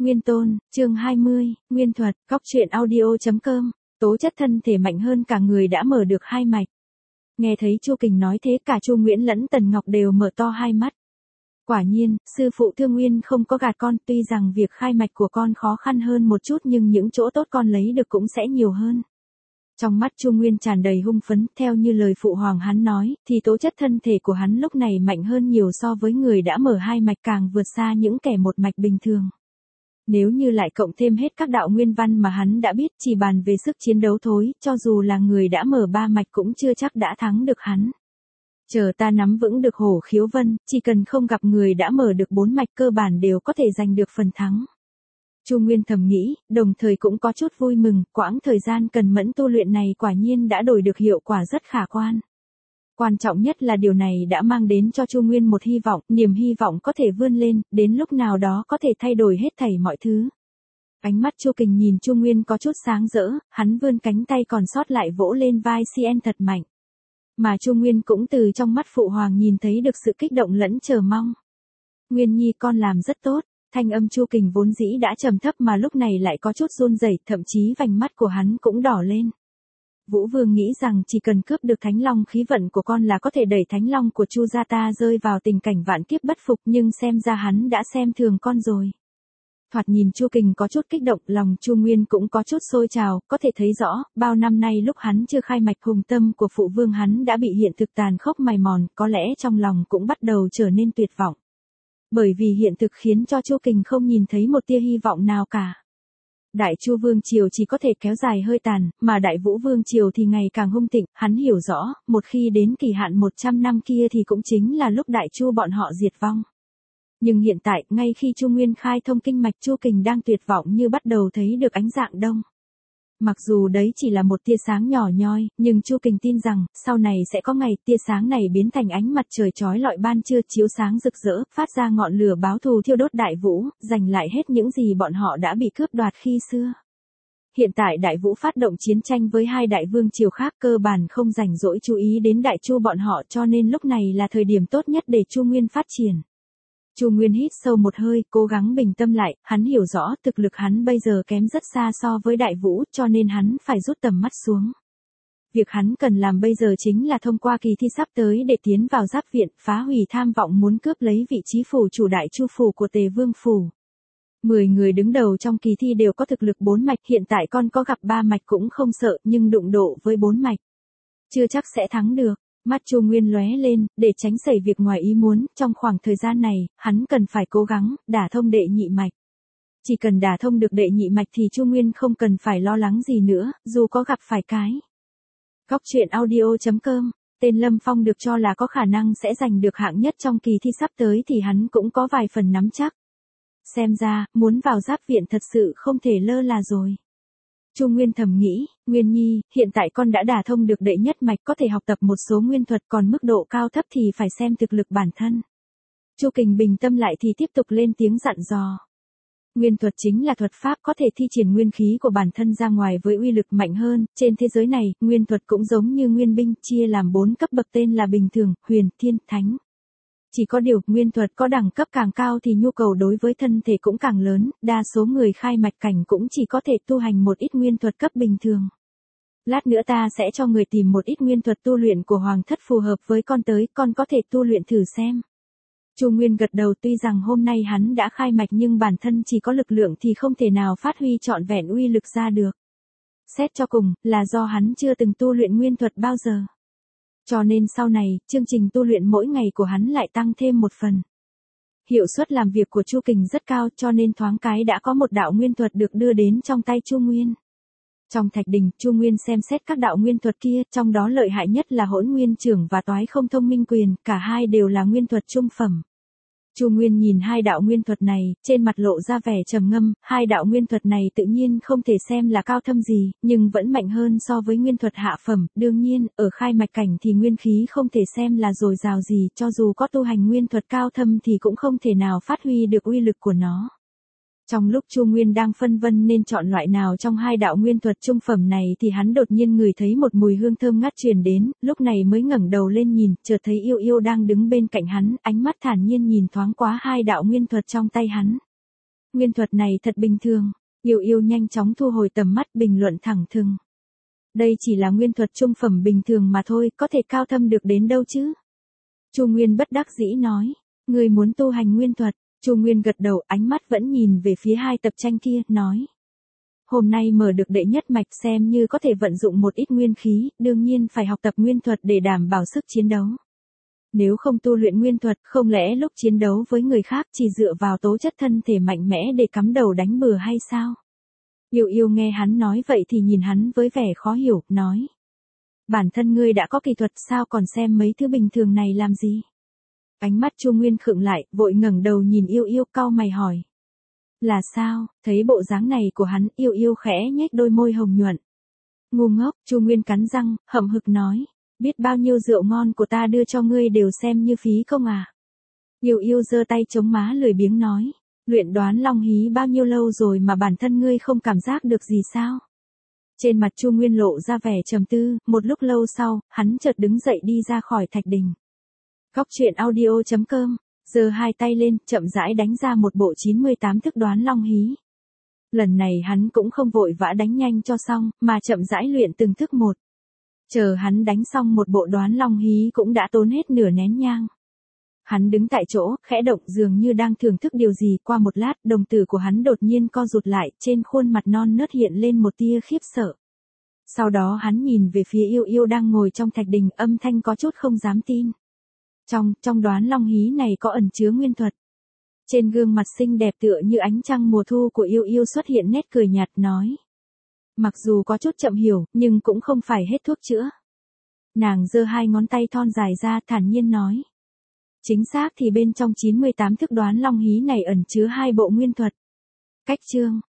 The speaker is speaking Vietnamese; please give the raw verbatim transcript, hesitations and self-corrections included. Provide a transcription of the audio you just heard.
Nguyên Tôn, chương hai mươi, Nguyên Thuật, Góc truyện audio.com, tố chất thân thể mạnh hơn cả người đã mở được hai mạch. Nghe thấy Chu Kình nói thế, cả Chu Nguyễn lẫn Tần Ngọc đều mở to hai mắt. Quả nhiên, sư phụ Thương Nguyên không có gạt con, tuy rằng việc khai mạch của con khó khăn hơn một chút nhưng những chỗ tốt con lấy được cũng sẽ nhiều hơn. Trong mắt Chu Nguyên tràn đầy hung phấn, theo như lời phụ hoàng hắn nói, thì tố chất thân thể của hắn lúc này mạnh hơn nhiều so với người đã mở hai mạch, càng vượt xa những kẻ một mạch bình thường. Nếu như lại cộng thêm hết các đạo nguyên văn mà hắn đã biết, chỉ bàn về sức chiến đấu thôi, cho dù là người đã mở ba mạch cũng chưa chắc đã thắng được hắn. Chờ ta nắm vững được Hổ Khiếu Vân, chỉ cần không gặp người đã mở được bốn mạch cơ bản đều có thể giành được phần thắng. Chu Nguyên thầm nghĩ, đồng thời cũng có chút vui mừng, quãng thời gian cần mẫn tu luyện này quả nhiên đã đổi được hiệu quả rất khả quan. Quan trọng nhất là điều này đã mang đến cho Chu Nguyên một hy vọng, niềm hy vọng có thể vươn lên, đến lúc nào đó có thể thay đổi hết thảy mọi thứ. Ánh mắt Chu Kình nhìn Chu Nguyên có chút sáng rỡ, hắn vươn cánh tay còn sót lại vỗ lên vai xê en thật mạnh. Mà Chu Nguyên cũng từ trong mắt phụ hoàng nhìn thấy được sự kích động lẫn chờ mong. Nguyên Nhi con làm rất tốt. Thanh âm Chu Kình vốn dĩ đã trầm thấp mà lúc này lại có chút run rẩy, thậm chí vành mắt của hắn cũng đỏ lên. Vũ Vương nghĩ rằng chỉ cần cướp được Thánh Long khí vận của con là có thể đẩy Thánh Long của Chu gia ta rơi vào tình cảnh vạn kiếp bất phục, nhưng xem ra hắn đã xem thường con rồi. Thoạt nhìn Chu Kình có chút kích động, lòng Chu Nguyên cũng có chút sôi trào, có thể thấy rõ, bao năm nay lúc hắn chưa khai mạch hùng tâm của phụ vương hắn đã bị hiện thực tàn khốc mài mòn, có lẽ trong lòng cũng bắt đầu trở nên tuyệt vọng. Bởi vì hiện thực khiến cho Chu Kình không nhìn thấy một tia hy vọng nào cả. Đại Chu Vương Triều chỉ có thể kéo dài hơi tàn, mà Đại Vũ Vương Triều thì ngày càng hung thịnh, hắn hiểu rõ, một khi đến kỳ hạn một trăm năm kia thì cũng chính là lúc Đại Chu bọn họ diệt vong. Nhưng hiện tại, ngay khi Chu Nguyên khai thông kinh mạch, Chu Kình đang tuyệt vọng như bắt đầu thấy được ánh dạng đông. Mặc dù đấy chỉ là một tia sáng nhỏ nhoi, nhưng Chu Kình tin rằng, sau này sẽ có ngày tia sáng này biến thành ánh mặt trời chói lọi ban trưa, chiếu sáng rực rỡ, phát ra ngọn lửa báo thù thiêu đốt Đại Vũ, giành lại hết những gì bọn họ đã bị cướp đoạt khi xưa. Hiện tại Đại Vũ phát động chiến tranh với hai đại vương triều khác, cơ bản không rảnh rỗi chú ý đến Đại Chu bọn họ, cho nên lúc này là thời điểm tốt nhất để Chu Nguyên phát triển. Chu Nguyên hít sâu một hơi, cố gắng bình tâm lại, hắn hiểu rõ thực lực hắn bây giờ kém rất xa so với Đại Vũ, cho nên hắn phải rút tầm mắt xuống. Việc hắn cần làm bây giờ chính là thông qua kỳ thi sắp tới để tiến vào Giáp Viện, phá hủy tham vọng muốn cướp lấy vị trí phủ chủ Đại Chu phủ của Tề Vương phủ. Mười người đứng đầu trong kỳ thi đều có thực lực bốn mạch, hiện tại con có gặp ba mạch cũng không sợ, nhưng đụng độ với bốn mạch chưa chắc sẽ thắng được. Mắt Chu Nguyên lóe lên, để tránh xảy việc ngoài ý muốn, trong khoảng thời gian này, hắn cần phải cố gắng, đả thông đệ nhị mạch. Chỉ cần đả thông được đệ nhị mạch thì Chu Nguyên không cần phải lo lắng gì nữa, dù có gặp phải cái. Góc truyện audio.com, tên Lâm Phong được cho là có khả năng sẽ giành được hạng nhất trong kỳ thi sắp tới thì hắn cũng có vài phần nắm chắc. Xem ra, muốn vào Giáp Viện thật sự không thể lơ là rồi. Chu Nguyên thầm nghĩ, Nguyên Nhi, hiện tại con đã đả thông được đệ nhất mạch, có thể học tập một số nguyên thuật, còn mức độ cao thấp thì phải xem thực lực bản thân. Chu Kình bình tâm lại thì tiếp tục lên tiếng dặn dò. Nguyên thuật chính là thuật pháp có thể thi triển nguyên khí của bản thân ra ngoài với uy lực mạnh hơn, trên thế giới này, nguyên thuật cũng giống như nguyên binh, chia làm bốn cấp bậc tên là bình thường, huyền, thiên, thánh. Chỉ có điều, nguyên thuật có đẳng cấp càng cao thì nhu cầu đối với thân thể cũng càng lớn, đa số người khai mạch cảnh cũng chỉ có thể tu hành một ít nguyên thuật cấp bình thường. Lát nữa ta sẽ cho người tìm một ít nguyên thuật tu luyện của Hoàng thất phù hợp với con tới, con có thể tu luyện thử xem. Chu Nguyên gật đầu, tuy rằng hôm nay hắn đã khai mạch nhưng bản thân chỉ có lực lượng thì không thể nào phát huy trọn vẹn uy lực ra được. Xét cho cùng, là do hắn chưa từng tu luyện nguyên thuật bao giờ. Cho nên sau này, chương trình tu luyện mỗi ngày của hắn lại tăng thêm một phần. Hiệu suất làm việc của Chu Kình rất cao, cho nên thoáng cái đã có một đạo nguyên thuật được đưa đến trong tay Chu Nguyên. Trong thạch đình, Chu Nguyên xem xét các đạo nguyên thuật kia, trong đó lợi hại nhất là Hỗn Nguyên Trưởng và Toái Không Thông Minh Quyền, cả hai đều là nguyên thuật trung phẩm. Chu Nguyên nhìn hai đạo nguyên thuật này, trên mặt lộ ra vẻ trầm ngâm, hai đạo nguyên thuật này tự nhiên không thể xem là cao thâm gì, nhưng vẫn mạnh hơn so với nguyên thuật hạ phẩm, đương nhiên, ở khai mạch cảnh thì nguyên khí không thể xem là dồi dào gì, cho dù có tu hành nguyên thuật cao thâm thì cũng không thể nào phát huy được uy lực của nó. Trong lúc Chu Nguyên đang phân vân nên chọn loại nào trong hai đạo nguyên thuật trung phẩm này thì hắn đột nhiên ngửi thấy một mùi hương thơm ngát truyền đến, lúc này mới ngẩng đầu lên nhìn, chợt thấy Yêu Yêu đang đứng bên cạnh hắn, ánh mắt thản nhiên nhìn thoáng qua hai đạo nguyên thuật trong tay hắn. Nguyên thuật này thật bình thường. Yêu yêu nhanh chóng thu hồi tầm mắt bình luận thẳng thừng. Đây chỉ là nguyên thuật trung phẩm bình thường mà thôi, có thể cao thâm được đến đâu chứ? Chu Nguyên bất đắc dĩ nói, ngươi muốn tu hành nguyên thuật. Chu Nguyên gật đầu, ánh mắt vẫn nhìn về phía hai tập tranh kia, nói. Hôm nay mở được đệ nhất mạch xem như có thể vận dụng một ít nguyên khí, đương nhiên phải học tập nguyên thuật để đảm bảo sức chiến đấu. Nếu không tu luyện nguyên thuật, không lẽ lúc chiến đấu với người khác chỉ dựa vào tố chất thân thể mạnh mẽ để cắm đầu đánh bừa hay sao? Yêu yêu nghe hắn nói vậy thì nhìn hắn với vẻ khó hiểu, nói. Bản thân ngươi đã có kỳ thuật sao còn xem mấy thứ bình thường này làm gì? Ánh mắt Chu Nguyên khựng lại, vội ngẩng đầu nhìn yêu yêu cau mày hỏi. Là sao? Thấy bộ dáng này của hắn, yêu yêu khẽ nhếch đôi môi hồng nhuận. Ngu ngốc, Chu Nguyên cắn răng, hậm hực nói. Biết bao nhiêu rượu ngon của ta đưa cho ngươi đều xem như phí công à? Yêu yêu giơ tay chống má lười biếng nói. Luyện đoán long hí bao nhiêu lâu rồi mà bản thân ngươi không cảm giác được gì sao? Trên mặt Chu Nguyên lộ ra vẻ trầm tư, một lúc lâu sau, hắn chợt đứng dậy đi ra khỏi thạch đình. Góc truyện audio chấm com, giơ hai tay lên, chậm rãi đánh ra một bộ chín mươi tám thức đoán long hí. Lần này hắn cũng không vội vã đánh nhanh cho xong, mà chậm rãi luyện từng thức một. Chờ hắn đánh xong một bộ đoán long hí cũng đã tốn hết nửa nén nhang. Hắn đứng tại chỗ, khẽ động dường như đang thưởng thức điều gì, qua một lát, đồng tử của hắn đột nhiên co rụt lại, trên khuôn mặt non nớt hiện lên một tia khiếp sợ. Sau đó hắn nhìn về phía yêu yêu đang ngồi trong thạch đình, âm thanh có chút không dám tin. Trong, trong đoán long hí này có ẩn chứa nguyên thuật. Trên gương mặt xinh đẹp tựa như ánh trăng mùa thu của yêu yêu xuất hiện nét cười nhạt, nói. Mặc dù có chút chậm hiểu, nhưng cũng không phải hết thuốc chữa. Nàng giơ hai ngón tay thon dài ra, thản nhiên nói. Chính xác thì bên trong chín mươi tám thức đoán long hí này ẩn chứa hai bộ nguyên thuật. Cách chương,